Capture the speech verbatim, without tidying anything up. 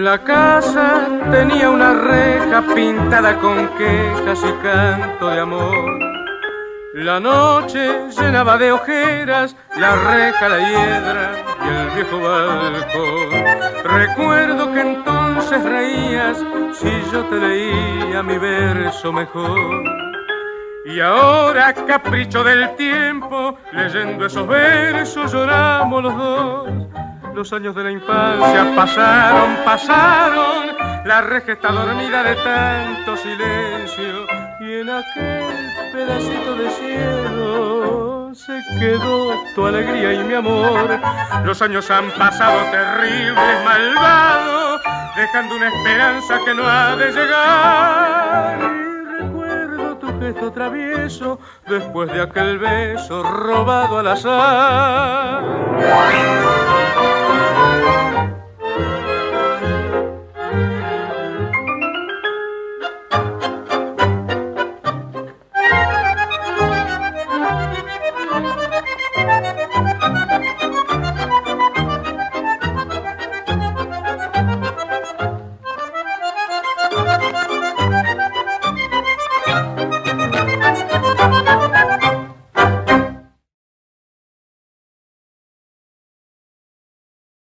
La casa tenía una reja pintada con quejas y canto de amor. La noche llenaba de ojeras la reja, la hiedra y el viejo balcón. Recuerdo que entonces reías si yo te leía mi verso mejor. Y ahora, capricho del tiempo, leyendo esos versos lloramos los dos. Los años de la infancia pasaron, pasaron, la reja está dormida de tanto silencio, y en aquel pedacito de cielo se quedó tu alegría y mi amor. Los años han pasado terribles, malvados, dejando una esperanza que no ha de llegar. Y recuerdo tu gesto travieso después de aquel beso robado al azar.